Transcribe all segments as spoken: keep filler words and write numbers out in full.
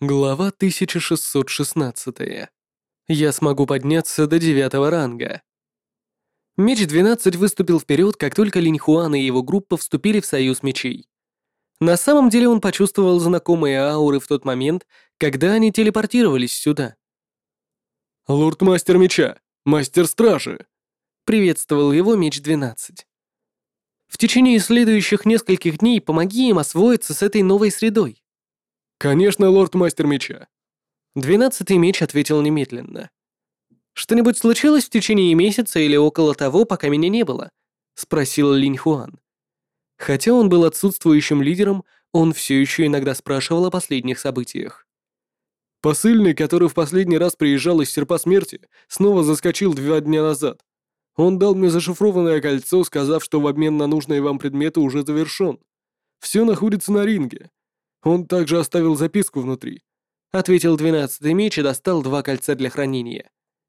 Глава тысяча шестьсот шестнадцать. Я смогу подняться до девятого ранга. Меч двенадцать выступил вперед, как только Линь Хуан и его группа вступили в союз мечей. На самом деле он почувствовал знакомые ауры в тот момент, когда они телепортировались сюда. «Лорд-мастер меча! Мастер стражи!» Приветствовал его меч двенадцать. В течение следующих нескольких дней помоги им освоиться с этой новой средой. «Конечно, лорд-мастер меча!» Двенадцатый меч ответил немедленно. «Что-нибудь случилось в течение месяца или около того, пока меня не было?» — спросил Линь Хуан. Хотя он был отсутствующим лидером, он все еще иногда спрашивал о последних событиях. «Посыльный, который в последний раз приезжал из Серпа Смерти, снова заскочил два дня назад. Он дал мне зашифрованное кольцо, сказав, что в обмен на нужные вам предметы уже завершен. Все находится на ринге. Он также оставил записку внутри», — ответил двенадцатый меч и достал два кольца для хранения.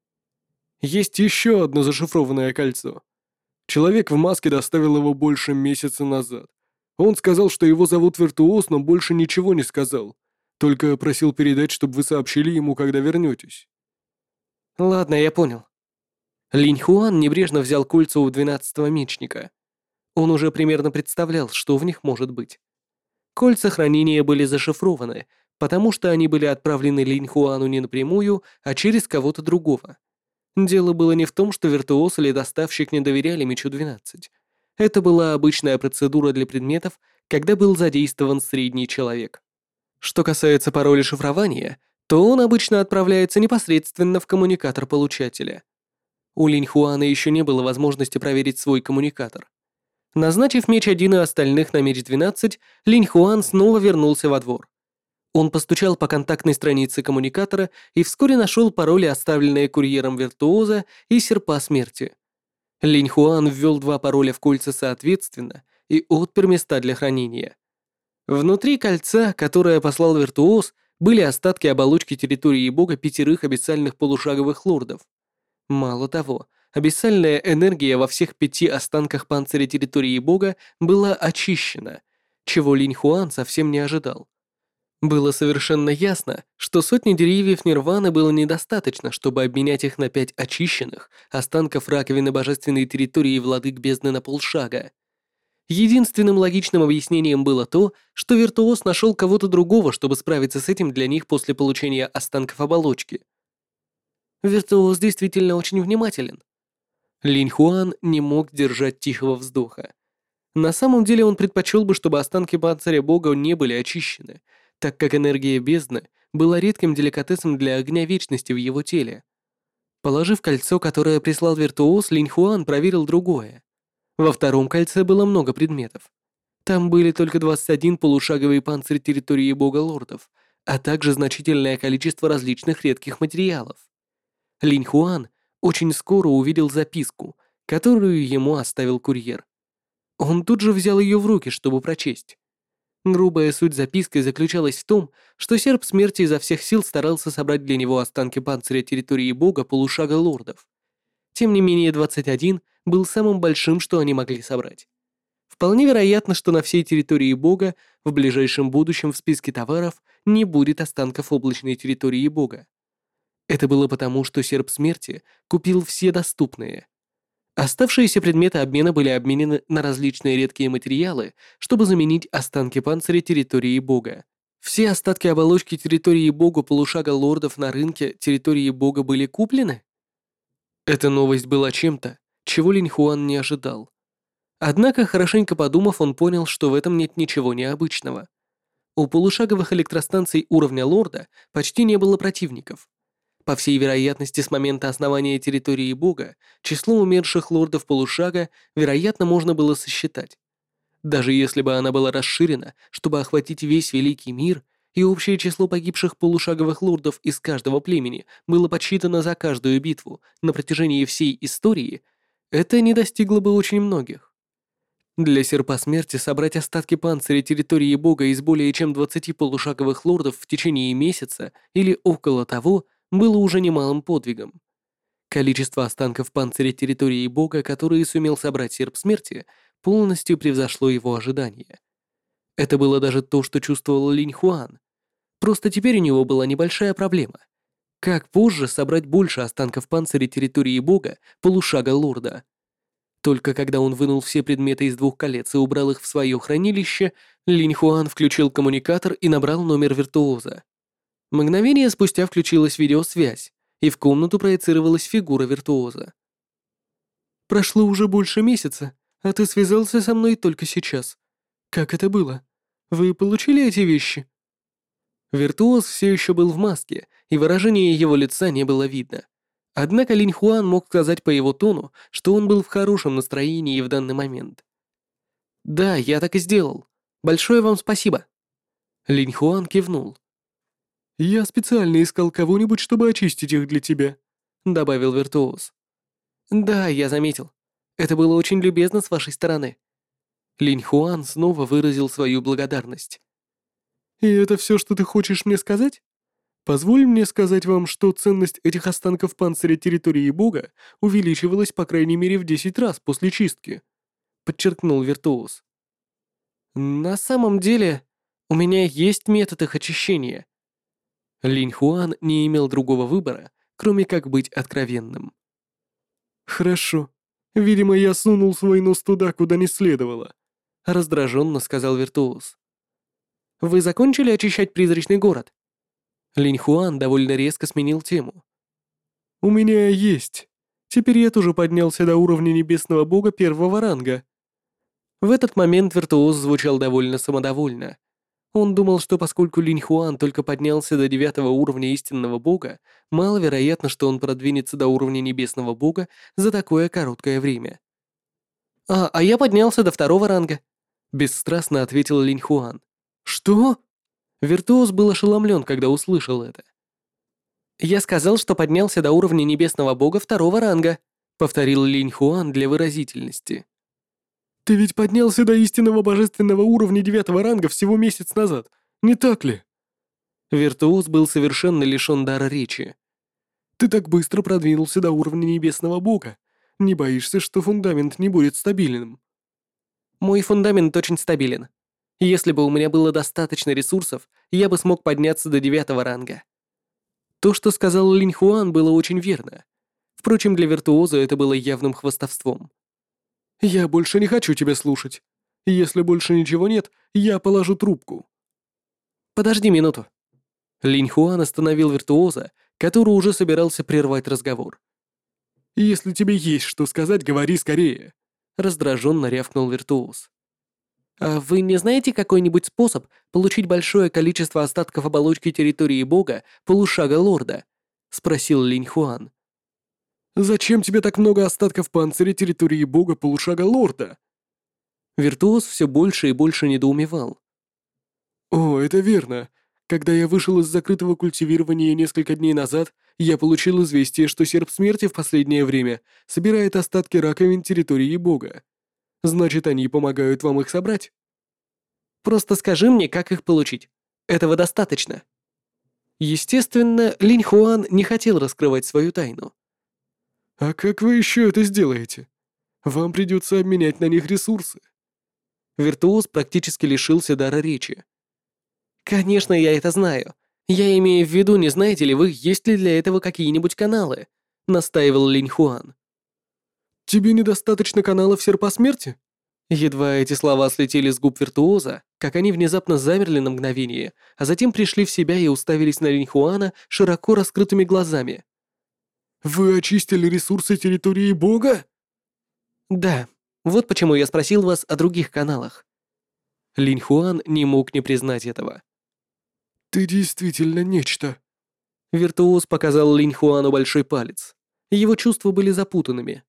«Есть еще одно зашифрованное кольцо. Человек в маске доставил его больше месяца назад. Он сказал, что его зовут Виртуоз, но больше ничего не сказал. Только просил передать, чтобы вы сообщили ему, когда вернетесь». «Ладно, я понял». Линь Хуан небрежно взял кольца у двенадцатого мечника. Он уже примерно представлял, что в них может быть. Кольца хранения были зашифрованы, потому что они были отправлены Линь Хуану не напрямую, а через кого-то другого. Дело было не в том, что виртуоз или доставщик не доверяли мечу двенадцать. Это была обычная процедура для предметов, когда был задействован средний человек. Что касается пароля шифрования, то он обычно отправляется непосредственно в коммуникатор получателя. У Линь Хуана еще не было возможности проверить свой коммуникатор. Назначив меч один и остальных на меч двенадцать, Линь Хуан снова вернулся во двор. Он постучал по контактной странице коммуникатора и вскоре нашел пароли, оставленные курьером Виртуоза и Серпа Смерти. Линь Хуан ввел два пароля в кольца соответственно и отпер места для хранения. Внутри кольца, которое послал Виртуоз, были остатки оболочки территории бога пятерых абиссальных полушаговых лордов. Мало того, абиссальная энергия во всех пяти останках панциря территории бога была очищена, чего Линь Хуан совсем не ожидал. Было совершенно ясно, что сотни деревьев Нирваны было недостаточно, чтобы обменять их на пять очищенных останков раковины божественной территории владык бездны на полшага. Единственным логичным объяснением было то, что Виртуоз нашел кого-то другого, чтобы справиться с этим для них после получения останков оболочки. Виртуоз действительно очень внимателен. Линь Хуан не мог держать тихого вздоха. На самом деле он предпочел бы, чтобы останки панциря бога не были очищены, так как энергия бездны была редким деликатесом для огня вечности в его теле. Положив кольцо, которое прислал Виртуоз, Линь Хуан проверил другое. Во втором кольце было много предметов. Там были только двадцать один полушаговый панцирь территории бога лордов, а также значительное количество различных редких материалов. Линь Хуан очень скоро увидел записку, которую ему оставил курьер. Он тут же взял ее в руки, чтобы прочесть. Грубая суть записки заключалась в том, что серп смерти изо всех сил старался собрать для него останки панциря территории бога полушага лордов. Тем не менее, двадцать один был самым большим, что они могли собрать. Вполне вероятно, что на всей территории бога в ближайшем будущем в списке товаров не будет останков облачной территории бога. Это было потому, что серп смерти купил все доступные. Оставшиеся предметы обмена были обменены на различные редкие материалы, чтобы заменить останки панциря территории бога. Все остатки оболочки территории бога полушага лордов на рынке территории бога были куплены? Эта новость была чем-то, чего Линь Хуан не ожидал. Однако, хорошенько подумав, он понял, что в этом нет ничего необычного. У полушаговых электростанций уровня лорда почти не было противников. По всей вероятности, с момента основания территории бога число умерших лордов полушага, вероятно, можно было сосчитать. Даже если бы она была расширена, чтобы охватить весь Великий мир, и общее число погибших полушаговых лордов из каждого племени было подсчитано за каждую битву на протяжении всей истории, это не достигло бы очень многих. Для серпа смерти собрать остатки панциря территории бога из более чем двадцати полушаговых лордов в течение месяца или около того было уже немалым подвигом. Количество останков панциря территории бога, которые сумел собрать серп смерти, полностью превзошло его ожидания. Это было даже то, что чувствовал Линь Хуан. Просто теперь у него была небольшая проблема. Как позже собрать больше останков панциря территории бога, полушага лорда? Только когда он вынул все предметы из двух колец и убрал их в свое хранилище, Линь Хуан включил коммуникатор и набрал номер виртуоза. Мгновение спустя включилась видеосвязь, и в комнату проецировалась фигура виртуоза. «Прошло уже больше месяца, а ты связался со мной только сейчас. Как это было? Вы получили эти вещи?» Виртуоз все еще был в маске, и выражение его лица не было видно. Однако Линь Хуан мог сказать по его тону, что он был в хорошем настроении в данный момент. «Да, я так и сделал. Большое вам спасибо». Линь Хуан кивнул. «Я специально искал кого-нибудь, чтобы очистить их для тебя», — добавил Виртуоз. «Да, я заметил. Это было очень любезно с вашей стороны». Линь Хуан снова выразил свою благодарность. «И это все, что ты хочешь мне сказать? Позволь мне сказать вам, что ценность этих останков панциря территории бога увеличивалась по крайней мере в десять раз после чистки», — подчеркнул Виртуоз. «На самом деле, у меня есть метод их очищения». Линь Хуан не имел другого выбора, кроме как быть откровенным. «Хорошо. Видимо, я сунул свой нос туда, куда не следовало», — раздраженно сказал Виртуоз. «Вы закончили очищать призрачный город?» Линь Хуан довольно резко сменил тему. «У меня есть. Теперь я тоже поднялся до уровня небесного бога первого ранга». В этот момент Виртуоз звучал довольно самодовольно. Он думал, что поскольку Линь Хуан только поднялся до девятого уровня истинного бога, маловероятно, что он продвинется до уровня небесного бога за такое короткое время. «А, а я поднялся до второго ранга», — бесстрастно ответил Линь Хуан. «Что?» Виртуоз был ошеломлен, когда услышал это. «Я сказал, что поднялся до уровня небесного бога второго ранга», — повторил Линь Хуан для выразительности. «Ты ведь поднялся до истинного божественного уровня девятого ранга всего месяц назад, не так ли?» Виртуоз был совершенно лишен дара речи. «Ты так быстро продвинулся до уровня небесного бога. Не боишься, что фундамент не будет стабильным?» «Мой фундамент очень стабилен. Если бы у меня было достаточно ресурсов, я бы смог подняться до девятого ранга». То, что сказал Линь Хуан, было очень верно. Впрочем, для виртуоза это было явным хвастовством. «Я больше не хочу тебя слушать. Если больше ничего нет, я положу трубку». «Подожди минуту». Линь Хуан остановил виртуоза, который уже собирался прервать разговор. «Если тебе есть что сказать, говори скорее», — раздраженно рявкнул виртуоз. «А вы не знаете какой-нибудь способ получить большое количество остатков оболочки территории бога полушага лорда?» — спросил Линь Хуан. «Зачем тебе так много остатков панциря территории бога полушага лорда?» Виртуоз все больше и больше недоумевал. «О, это верно. Когда я вышел из закрытого культивирования несколько дней назад, я получил известие, что серп смерти в последнее время собирает остатки раковин территории бога. Значит, они помогают вам их собрать?» «Просто скажи мне, как их получить. Этого достаточно». Естественно, Линь Хуан не хотел раскрывать свою тайну. «А как вы еще это сделаете? Вам придется обменять на них ресурсы». Виртуоз практически лишился дара речи. «Конечно, я это знаю. Я имею в виду, не знаете ли вы, есть ли для этого какие-нибудь каналы?» — настаивал Линь Хуан. «Тебе недостаточно каналов серпа смерти?» Едва эти слова слетели с губ виртуоза, как они внезапно замерли на мгновение, а затем пришли в себя и уставились на Линь Хуана широко раскрытыми глазами. «Вы очистили ресурсы территории бога?» «Да, вот почему я спросил вас о других каналах». Линь Хуан не мог не признать этого. «Ты действительно нечто». Виртуоз показал Линь Хуану большой палец. Его чувства были запутанными.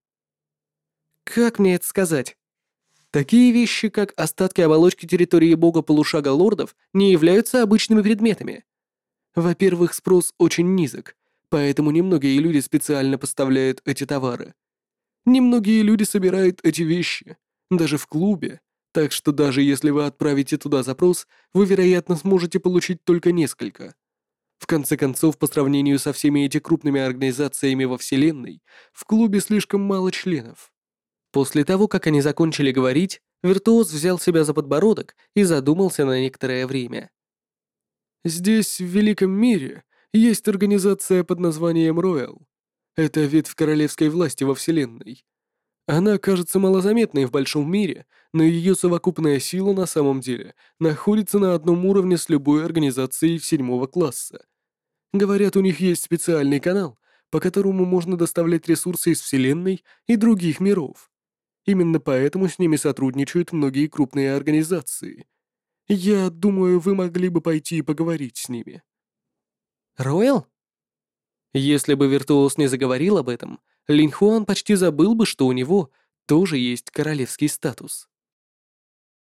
«Как мне это сказать? Такие вещи, как остатки оболочки территории бога полушага лордов, не являются обычными предметами. Во-первых, спрос очень низок, поэтому немногие люди специально поставляют эти товары. Немногие люди собирают эти вещи, даже в клубе, так что даже если вы отправите туда запрос, вы, вероятно, сможете получить только несколько. В конце концов, по сравнению со всеми этими крупными организациями во Вселенной, в клубе слишком мало членов». После того, как они закончили говорить, виртуоз взял себя за подбородок и задумался на некоторое время. Здесь, в Великом мире, есть организация под названием Роял. Это ветвь королевской власти во Вселенной. Она кажется малозаметной в большом мире, но ее совокупная сила на самом деле находится на одном уровне с любой организацией седьмого класса. Говорят, у них есть специальный канал, по которому можно доставлять ресурсы из Вселенной и других миров. Именно поэтому с ними сотрудничают многие крупные организации. Я думаю, вы могли бы пойти и поговорить с ними. Ройл? Если бы Виртуоз не заговорил об этом, Линь Хуан почти забыл бы, что у него тоже есть королевский статус.